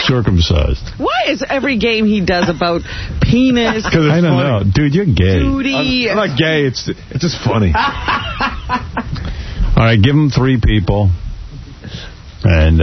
circumcised? Why is every game he does about penis? I don't know. Dude, you're gay. Duty. I'm not gay. It's just funny. All right, give him 3 people. And,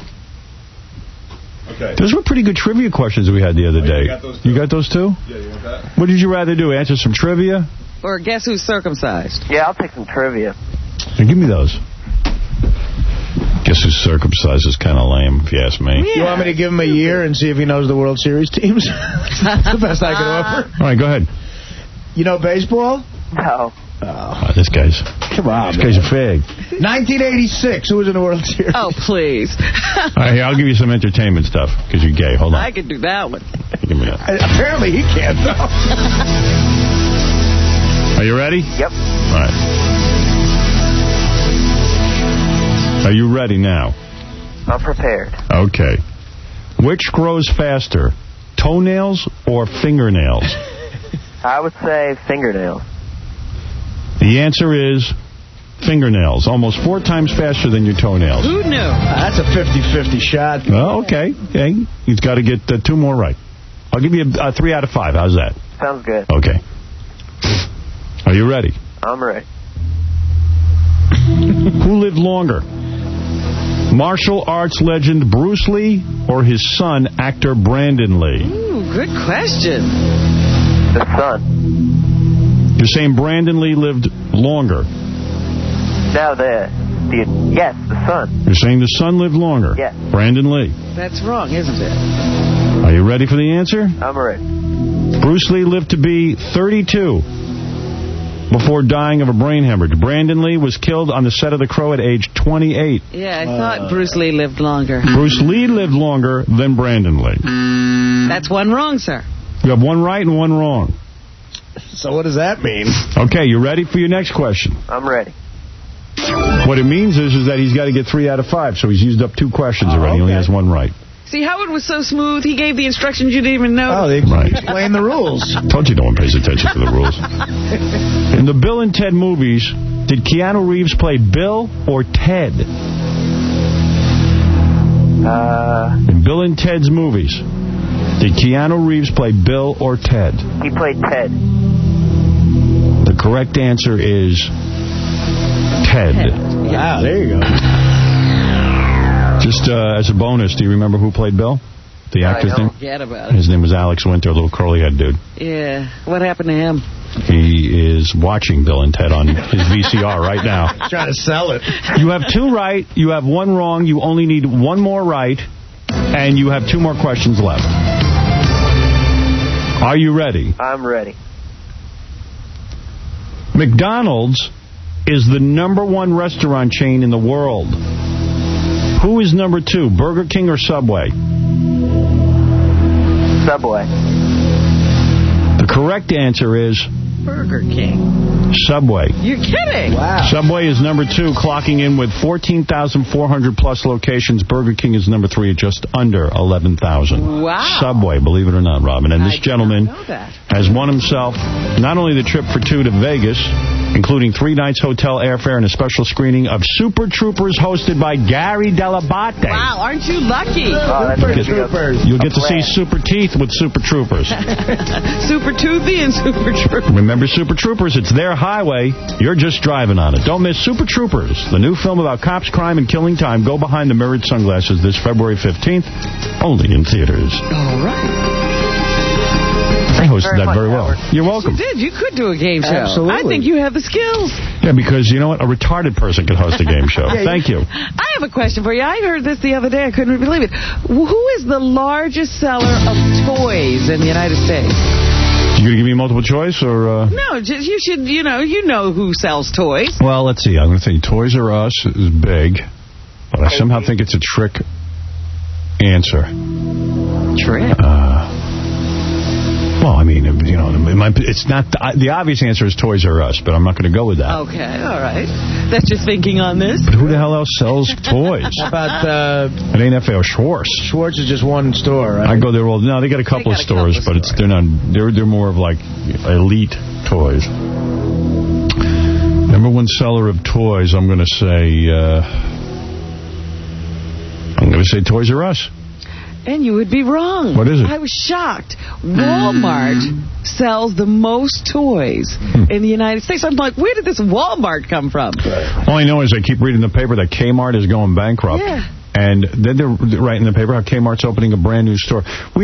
okay. Those were pretty good trivia questions we had the other day. You got those too? Yeah, you want that? What did you rather do? Answer some trivia? Or guess who's circumcised? Yeah, I'll take some trivia. Hey, give me those. Guess who's circumcised is kind of lame, if you ask me. Yeah. You want me to give him a year and see if he knows the World Series teams? That's the best I can offer. All right, go ahead. You know baseball? No. Oh, this guy's... Come on, This guy's a fag. 1986. Who was in the World Series? Oh, please. All right, here, I'll give you some entertainment stuff, because you're gay. Hold on. I could do that one. Give me that. Apparently he can't, though. Are you ready? Yep. All right. Are you ready now? I'm prepared. Okay. Which grows faster, toenails or fingernails? I would say fingernails. The answer is fingernails. Almost 4 times faster than your toenails. Who knew? That's a 50-50 shot. Oh, okay. He's got to get 2 more right. I'll give you a 3 out of 5. How's that? Sounds good. Okay. Are you ready? I'm ready. Who lived longer? Martial arts legend Bruce Lee or his son, actor Brandon Lee? Ooh, good question. The sun. You're saying Brandon Lee lived longer? No, yes, the sun. You're saying the son lived longer? Yes. Brandon Lee. That's wrong, isn't it? Are you ready for the answer? I'm ready. Bruce Lee lived to be 32 before dying of a brain hemorrhage. Brandon Lee was killed on the set of The Crow at age 28. Yeah, I thought Bruce Lee lived longer. Bruce Lee lived longer than Brandon Lee. That's one wrong, sir. You have 1 right and 1 wrong. So what does that mean? Okay, you ready for your next question? I'm ready. What it means is that he's got to get 3 out of 5, so he's used up 2 questions already. He only has 1 right. See, Howard was so smooth, he gave the instructions you didn't even know. Oh, they explain the rules. Told you no one pays attention to the rules. In the Bill and Ted movies, did Keanu Reeves play Bill or Ted? In Bill and Ted's movies, did Keanu Reeves play Bill or Ted? He played Ted. The correct answer is Ted. Wow, there you go. Just as a bonus, do you remember who played Bill? The actor's name? Forget about it. His name was Alex Winter, a little curly-head dude. Yeah. What happened to him? He is watching Bill and Ted on his VCR right now. Trying to sell it. You have 2 right. You have 1 wrong. You only need 1 more right. And you have 2 more questions left. Are you ready? I'm ready. McDonald's is the #1 restaurant chain in the world. Who is number 2, Burger King or Subway? Subway. The correct answer is Burger King. Subway. You're kidding. Wow. Subway is number 2, clocking in with 14,400 plus locations. Burger King is number 3 at just under 11,000. Wow. Subway, believe it or not, Robin. And this gentleman know that. has won himself not only the trip for 2 to Vegas, including 3 nights hotel airfare and a special screening of Super Troopers hosted by Gary Dell'Abate. Wow, aren't you lucky? Oh, that's Super gonna be Troopers. You'll get to see Super Teeth with Super Troopers. Super Toothy and Super Troopers. Remember Super Troopers? It's their highway. You're just driving on it. Don't miss Super Troopers, the new film about cops, crime, and killing time. Go behind the mirrored sunglasses this February 15th, only in theaters. All right. I hosted that very well. You're welcome. You did. You could do a game show. Absolutely. I think you have the skills. Yeah, because you know what? A retarded person could host a game show. Thank you. I have a question for you. I heard this the other day. I couldn't believe it. Who is the largest seller of toys in the United States? You going to give me multiple choice or? No, just, you should. You know who sells toys. Well, let's see. I'm going to think Toys R Us is big, but I somehow think it's a trick answer. Trick. Well, I mean, it's not the obvious answer is Toys R Us, but I'm not going to go with that. Okay, all right. That's just thinking on this. But who the hell else sells toys? How about It ain't FAO Schwartz. Schwartz is just one store, right? I go there all. No, they got a couple of stores, but they're not. They're more of like elite toys. #1 seller of toys. I'm going to say. Toys R Us. And you would be wrong. What is it? I was shocked. Walmart sells the most toys in the United States. I'm like, where did this Walmart come from? All I know is I keep reading the paper that Kmart is going bankrupt. Yeah. And then they're writing in the paper how Kmart's opening a brand new store. They're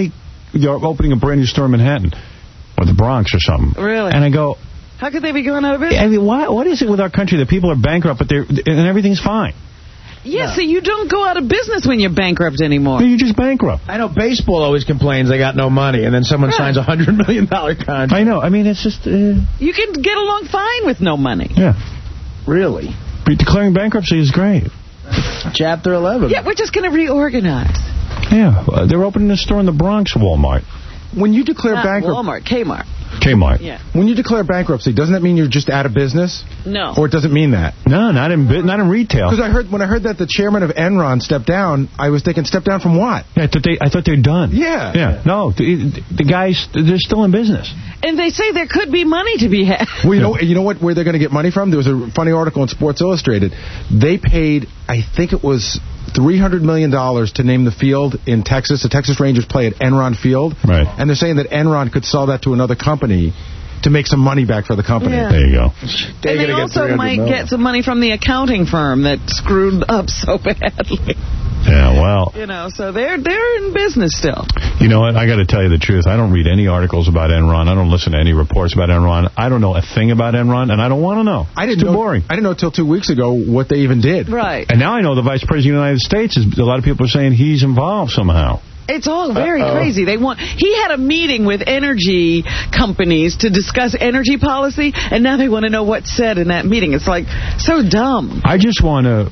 opening a brand new store in Manhattan or the Bronx or something. Really? And I go, how could they be going out of business? I mean, what is it with our country that people are bankrupt and everything's fine? Yeah, so you don't go out of business when you're bankrupt anymore. You're just bankrupt. I know baseball always complains they got no money, and then someone signs a $100 million contract. I know. I mean, it's just... You can get along fine with no money. Yeah. Really? But declaring bankruptcy is great. Chapter 11. Yeah, we're just going to reorganize. Yeah. They're opening a store in the Bronx, Walmart. When you declare Not bankruptcy... Walmart, Kmart. Kmart. Yeah. When you declare bankruptcy, doesn't that mean you're just out of business? No. Or it doesn't mean that? No, not in retail. Because when I heard that the chairman of Enron stepped down, I was thinking, step down from what? Yeah, I thought they're done. Yeah. Yeah. No, the guys, they're still in business. And they say there could be money to be had. Well, you know where they're going to get money from? There was a funny article in Sports Illustrated. They paid, I think it was $300 million to name the field in Texas. The Texas Rangers play at Enron Field. Right. And they're saying that Enron could sell that to another company to make some money back for the company. Yeah. There you go. And they also might get some money from the accounting firm that screwed up so badly. Yeah, well. You know, so they're in business still. You know what? I got to tell you the truth. I don't read any articles about Enron. I don't listen to any reports about Enron. I don't know a thing about Enron, and I don't want to know. It's too boring. I didn't know until 2 weeks ago what they even did. Right. And now I know the Vice President of the United States, a lot of people are saying he's involved somehow. It's all very crazy. He had a meeting with energy companies to discuss energy policy, and now they want to know what's said in that meeting. It's like so dumb. I just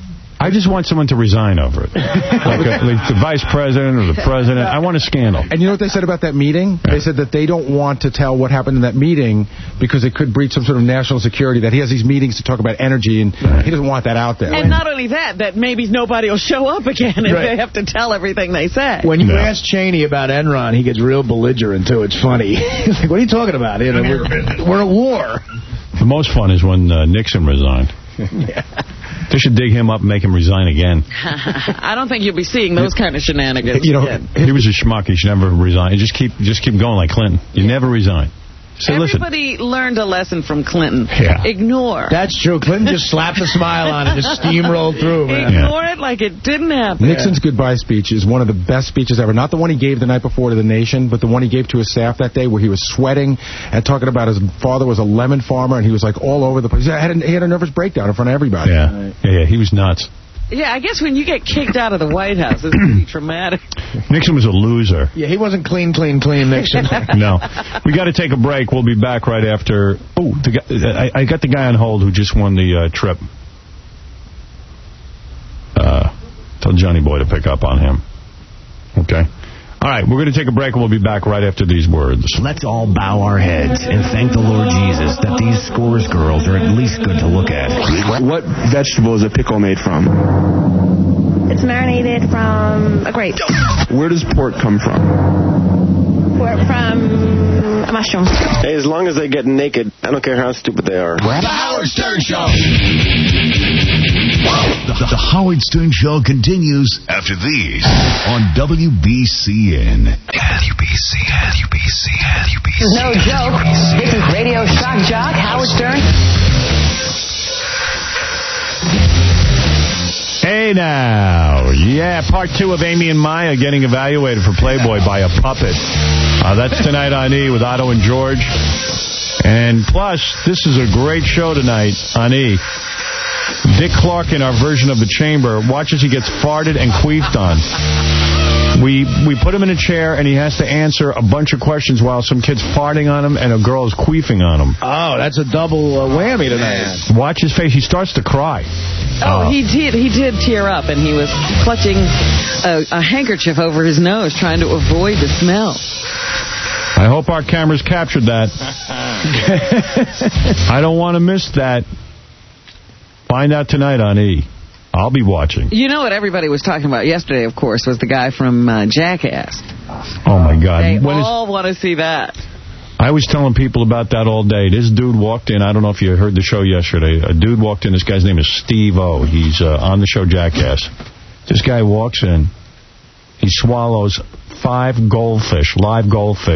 want someone to resign over it. like the vice president or the president. I want a scandal. And you know what they said about that meeting? They said that they don't want to tell what happened in that meeting because it could breach some sort of national security, that he has these meetings to talk about energy, and he doesn't want that out there. And not only that maybe nobody will show up again if they have to tell everything they say. When you ask Cheney about Enron, he gets real belligerent, too. It's funny. He's like, what are you talking about? You know, we're at war. The most fun is when Nixon resigned. Yeah. They should dig him up and make him resign again. I don't think you'll be seeing those kind of shenanigans. You know, he was a schmuck. He should never resign. Just keep going like Clinton. You never resign. So everybody learned a lesson from Clinton. Yeah. Ignore. That's true. Clinton just slapped a smile on it, just steamrolled through, man. Ignore it like it didn't happen. Nixon's goodbye speech is one of the best speeches ever. Not the one he gave the night before to the nation, but the one he gave to his staff that day where he was sweating and talking about his father was a lemon farmer, and he was like all over the place. He had a nervous breakdown in front of everybody. Yeah, yeah, he was nuts. Yeah, I guess when you get kicked out of the White House, it's pretty traumatic. Nixon was a loser. Yeah, he wasn't clean, Nixon. No. We got to take a break. We'll be back right after. Oh, I got the guy on hold who just won the trip. Tell Johnny Boy to pick up on him. Okay. All right, we're going to take a break, and we'll be back right after these words. Let's all bow our heads and thank the Lord Jesus that these Scores girls are at least good to look at. What vegetable is a pickle made from? It's marinated from a grape. Where does pork come from? Pork from a mushroom. Hey, as long as they get naked, I don't care how stupid they are. The Howard Stern Show. The Howard Stern Show continues after these on WBCN. WBCN. No joke. This is Radio Shock Jock, Howard Stern. Hey now. Yeah, part 2 of Amy and Maya getting evaluated for Playboy by a puppet. That's tonight on E with Otto and George. And plus, this is a great show tonight on E. Dick Clark in our version of The Chamber. Watch as he gets farted and queefed on. We put him in a chair, and he has to answer a bunch of questions while some kid's farting on him and a girl is queefing on him. Oh, that's a double whammy tonight. Watch his face. He starts to cry. Oh, he did tear up, and he was clutching a handkerchief over his nose, trying to avoid the smell. I hope our cameras captured that. I don't want to miss that. Find out tonight on E. I'll be watching. You know what everybody was talking about yesterday, of course, was the guy from Jackass. Oh, my God. They all want to see that. I was telling people about that all day. This dude walked in. I don't know if you heard the show yesterday. A dude walked in. This guy's name is Steve-O. He's on the show Jackass. This guy walks in. He swallows 5 goldfish, live goldfish.